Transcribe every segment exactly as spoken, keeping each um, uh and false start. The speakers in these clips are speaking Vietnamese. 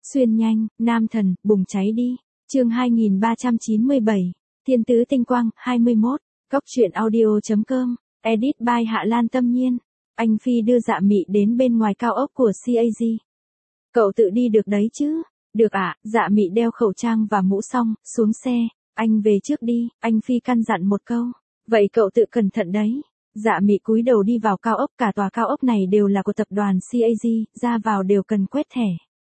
Xuyên nhanh, nam thần, bùng cháy đi. Chương hai nghìn ba trăm chín mươi bảy. Thiên tứ tinh quang, hai mươi mốt. Cóc truyện audio chấm com. Edit by Hạ Lan Tâm Nhiên. Anh Phi đưa Dạ Mị đến bên ngoài cao ốc của xê a giê. Cậu tự đi được đấy chứ? Được ạ. À, Dạ Mị đeo khẩu trang và mũ xong, xuống xe. Anh về trước đi, anh Phi căn dặn một câu. Vậy cậu tự cẩn thận đấy. Dạ Mị cúi đầu đi vào cao ốc, cả tòa cao ốc này đều là của tập đoàn xê a giê, ra vào đều cần quét thẻ.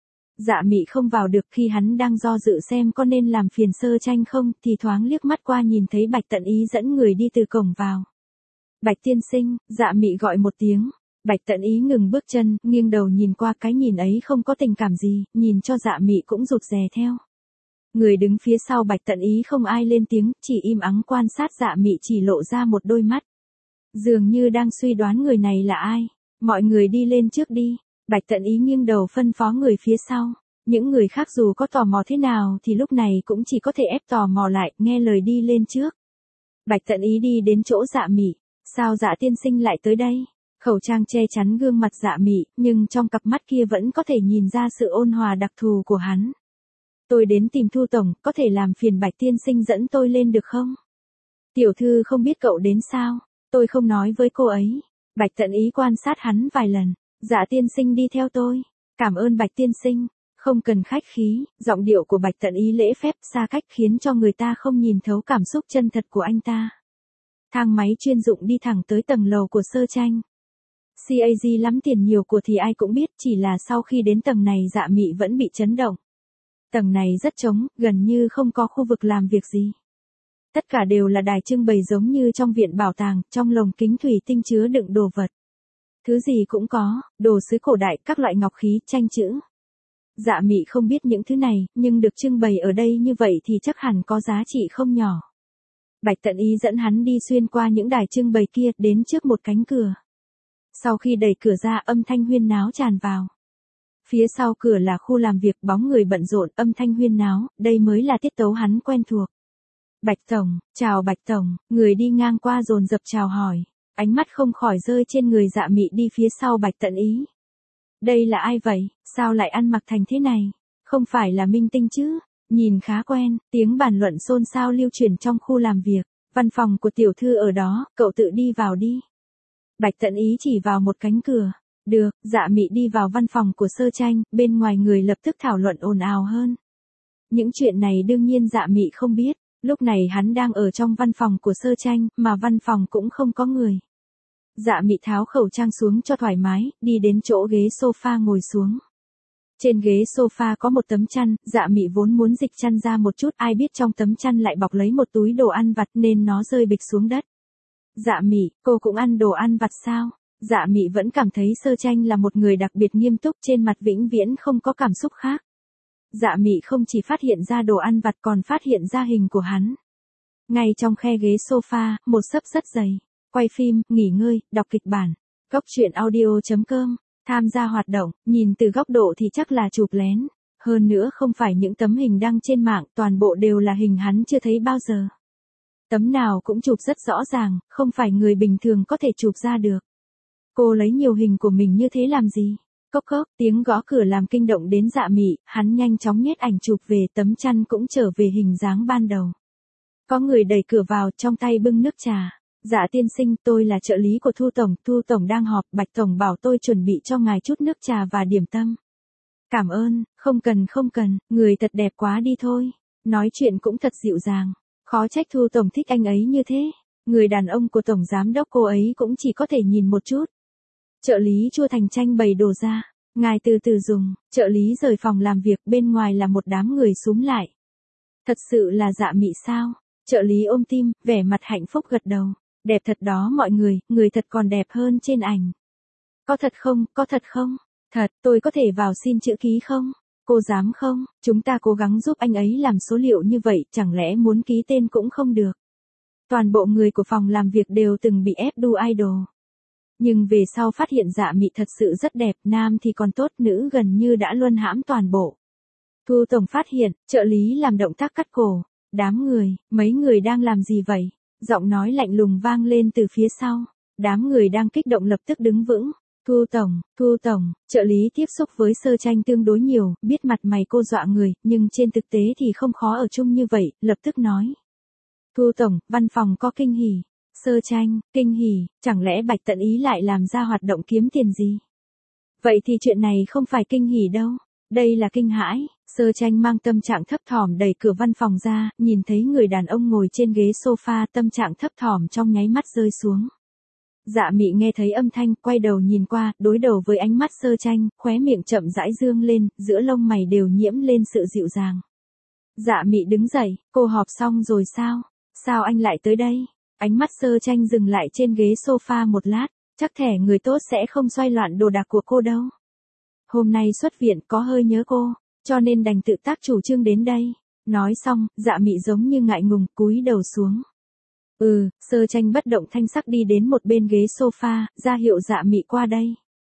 Dạ Mị không vào được, khi hắn đang do dự xem có nên làm phiền Sơ Tranh không, thì thoáng liếc mắt qua nhìn thấy Bạch Tận Ý dẫn người đi từ cổng vào. Bạch tiên sinh, Dạ Mị gọi một tiếng. Bạch Tận Ý ngừng bước chân, nghiêng đầu nhìn qua, cái nhìn ấy không có tình cảm gì, nhìn cho Dạ Mị cũng rụt rè theo. Người đứng phía sau Bạch Tận Ý không ai lên tiếng, chỉ im ắng quan sát. Dạ Mị chỉ lộ ra một đôi mắt, dường như đang suy đoán người này là ai. Mọi người đi lên trước đi. Bạch Tận Ý nghiêng đầu phân phó người phía sau. Những người khác dù có tò mò thế nào thì lúc này cũng chỉ có thể ép tò mò lại, nghe lời đi lên trước. Bạch Tận Ý đi đến chỗ Dạ Mị. Sao Dạ tiên sinh lại tới đây? Khẩu trang che chắn gương mặt Dạ Mị, nhưng trong cặp mắt kia vẫn có thể nhìn ra sự ôn hòa đặc thù của hắn. Tôi đến tìm Thu tổng, có thể làm phiền Bạch tiên sinh dẫn tôi lên được không? Tiểu thư không biết cậu đến sao? Tôi không nói với cô ấy. Bạch Tận Ý quan sát hắn vài lần. Dạ tiên sinh đi theo tôi. Cảm ơn Bạch tiên sinh. Không cần khách khí. Giọng điệu của Bạch Tận Ý lễ phép xa cách khiến cho người ta không nhìn thấu cảm xúc chân thật của anh ta. Thang máy chuyên dụng đi thẳng tới tầng lầu của Sơ Tranh. xê a giê lắm tiền nhiều của thì ai cũng biết, chỉ là sau khi đến tầng này Dạ Mị vẫn bị chấn động. Tầng này rất trống, gần như không có khu vực làm việc gì. Tất cả đều là đài trưng bày giống như trong viện bảo tàng, trong lồng kính thủy tinh chứa đựng đồ vật. Thứ gì cũng có, đồ sứ cổ đại, các loại ngọc khí, tranh chữ. Dạ Mị không biết những thứ này, nhưng được trưng bày ở đây như vậy thì chắc hẳn có giá trị không nhỏ. Bạch Tận Ý dẫn hắn đi xuyên qua những đài trưng bày kia, đến trước một cánh cửa. Sau khi đẩy cửa ra, âm thanh huyên náo tràn vào. Phía sau cửa là khu làm việc, bóng người bận rộn, âm thanh huyên náo, đây mới là tiết tấu hắn quen thuộc. Bạch tổng, chào Bạch tổng, người đi ngang qua dồn dập chào hỏi. Ánh mắt không khỏi rơi trên người Dạ Mị đi phía sau Bạch Tận Ý. Đây là ai vậy, sao lại ăn mặc thành thế này? Không phải là minh tinh chứ? Nhìn khá quen. Tiếng bàn luận xôn xao lưu truyền trong khu làm việc. Văn phòng của tiểu thư ở đó, cậu tự đi vào đi. Bạch Tận Ý chỉ vào một cánh cửa. Được. Dạ Mị đi vào văn phòng của Sơ Tranh, bên ngoài người lập tức thảo luận ồn ào hơn. Những chuyện này đương nhiên Dạ Mị không biết. Lúc này hắn đang ở trong văn phòng của Sơ Tranh, mà văn phòng cũng không có người. Dạ Mị tháo khẩu trang xuống cho thoải mái, đi đến chỗ ghế sofa ngồi xuống. Trên ghế sofa có một tấm chăn, Dạ Mị vốn muốn dịch chăn ra một chút, ai biết trong tấm chăn lại bọc lấy một túi đồ ăn vặt nên nó rơi bịch xuống đất. Dạ Mị, cô cũng ăn đồ ăn vặt sao? Dạ Mị vẫn cảm thấy Sơ Tranh là một người đặc biệt nghiêm túc, trên mặt vĩnh viễn không có cảm xúc khác. Dạ Mị không chỉ phát hiện ra đồ ăn vặt còn phát hiện ra hình của hắn. Ngay trong khe ghế sofa, một xấp rất dày. Quay phim, nghỉ ngơi, đọc kịch bản. Cóc truyện audio chấm com. Tham gia hoạt động, nhìn từ góc độ thì chắc là chụp lén. Hơn nữa không phải những tấm hình đăng trên mạng, toàn bộ đều là hình hắn chưa thấy bao giờ. Tấm nào cũng chụp rất rõ ràng, không phải người bình thường có thể chụp ra được. Cô lấy nhiều hình của mình như thế làm gì? Cốc cốc, tiếng gõ cửa làm kinh động đến Dạ Mị, hắn nhanh chóng nhét ảnh chụp về, tấm chăn cũng trở về hình dáng ban đầu. Có người đẩy cửa vào, trong tay bưng nước trà. Dạ tiên sinh, tôi là trợ lý của Thu tổng, Thu tổng đang họp, Bạch tổng bảo tôi chuẩn bị cho ngài chút nước trà và điểm tâm. Cảm ơn, không cần không cần, người thật đẹp quá đi thôi. Nói chuyện cũng thật dịu dàng, khó trách Thu tổng thích anh ấy như thế. Người đàn ông của tổng giám đốc cô ấy cũng chỉ có thể nhìn một chút. Trợ lý Chua Thành Tranh bày đồ ra, ngài từ từ dùng. Trợ lý rời phòng làm việc, bên ngoài là một đám người xúm lại. Thật sự là Dạ Mị sao? Trợ lý ôm tim, vẻ mặt hạnh phúc gật đầu. Đẹp thật đó mọi người, người thật còn đẹp hơn trên ảnh. Có thật không, có thật không? Thật, tôi có thể vào xin chữ ký không? Cô dám không? Chúng ta cố gắng giúp anh ấy làm số liệu như vậy, chẳng lẽ muốn ký tên cũng không được? Toàn bộ người của phòng làm việc đều từng bị ép đu idol. Nhưng về sau phát hiện Dạ Mị thật sự rất đẹp, nam thì còn tốt, nữ gần như đã luân hãm toàn bộ. Thu tổng phát hiện, trợ lý làm động tác cắt cổ. Đám người, mấy người đang làm gì vậy? Giọng nói lạnh lùng vang lên từ phía sau. Đám người đang kích động lập tức đứng vững. Thu tổng, Thu tổng, trợ lý tiếp xúc với Sơ Tranh tương đối nhiều, biết mặt mày cô dọa người, nhưng trên thực tế thì không khó ở chung như vậy, lập tức nói. Thu tổng, văn phòng có kinh hỉ. Sơ Tranh, kinh hỉ, chẳng lẽ Bạch Tận Ý lại làm ra hoạt động kiếm tiền gì? Vậy thì chuyện này không phải kinh hỉ đâu, đây là kinh hãi. Sơ Tranh mang tâm trạng thấp thỏm đẩy cửa văn phòng ra, nhìn thấy người đàn ông ngồi trên ghế sofa, tâm trạng thấp thỏm trong nháy mắt rơi xuống. Dạ Mị nghe thấy âm thanh, quay đầu nhìn qua, đối đầu với ánh mắt Sơ Tranh, khóe miệng chậm rãi dương lên, giữa lông mày đều nhiễm lên sự dịu dàng. Dạ Mị đứng dậy, cô họp xong rồi sao? Sao anh lại tới đây? Ánh mắt Sơ Tranh dừng lại trên ghế sofa một lát, chắc thẻ người tốt sẽ không xoay loạn đồ đạc của cô đâu. Hôm nay xuất viện có hơi nhớ cô, cho nên đành tự tác chủ trương đến đây. Nói xong, Dạ Mị giống như ngại ngùng, cúi đầu xuống. Ừ, Sơ Tranh bất động thanh sắc đi đến một bên ghế sofa, ra hiệu Dạ Mị qua đây.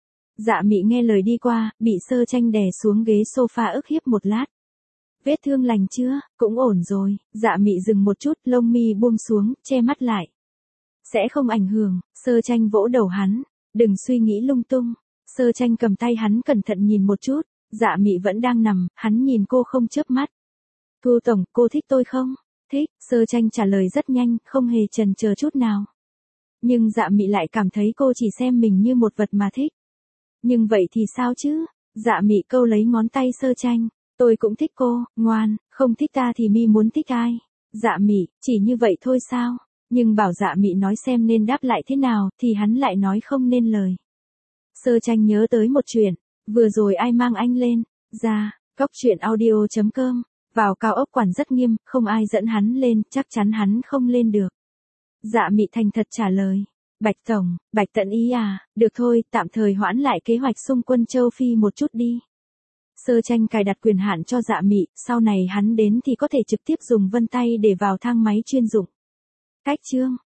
Dạ Mị nghe lời đi qua, bị Sơ Tranh đè xuống ghế sofa ức hiếp một lát. Vết thương lành chưa? Cũng ổn rồi. Dạ Mị dừng một chút, lông mi buông xuống, che mắt lại. Sẽ không ảnh hưởng. Sơ Tranh vỗ đầu hắn. Đừng suy nghĩ lung tung. Sơ Tranh cầm tay hắn cẩn thận nhìn một chút. Dạ Mị vẫn đang nằm, hắn nhìn cô không chớp mắt. Thu tổng, cô thích tôi không? Thích. Sơ Tranh trả lời rất nhanh, không hề chần chờ chút nào. Nhưng Dạ Mị lại cảm thấy cô chỉ xem mình như một vật mà thích. Nhưng vậy thì sao chứ? Dạ Mị câu lấy ngón tay Sơ Tranh. Tôi cũng thích cô, ngoan, không thích ta thì mi muốn thích ai? Dạ Mị, chỉ như vậy thôi sao? Nhưng bảo Dạ Mị nói xem nên đáp lại thế nào, thì hắn lại nói không nên lời. Sơ Tranh nhớ tới một chuyện, vừa rồi ai mang anh lên? Ra, cóc truyện audio chấm com, vào cao ốc quản rất nghiêm, không ai dẫn hắn lên, chắc chắn hắn không lên được. Dạ Mị thành thật trả lời. Bạch tổng, Bạch Tận Ý à, được thôi, tạm thời hoãn lại kế hoạch xung quân châu Phi một chút đi. Sơ Tranh cài đặt quyền hạn cho Dạ Mị, sau này hắn đến thì có thể trực tiếp dùng vân tay để vào thang máy chuyên dụng. Cách chương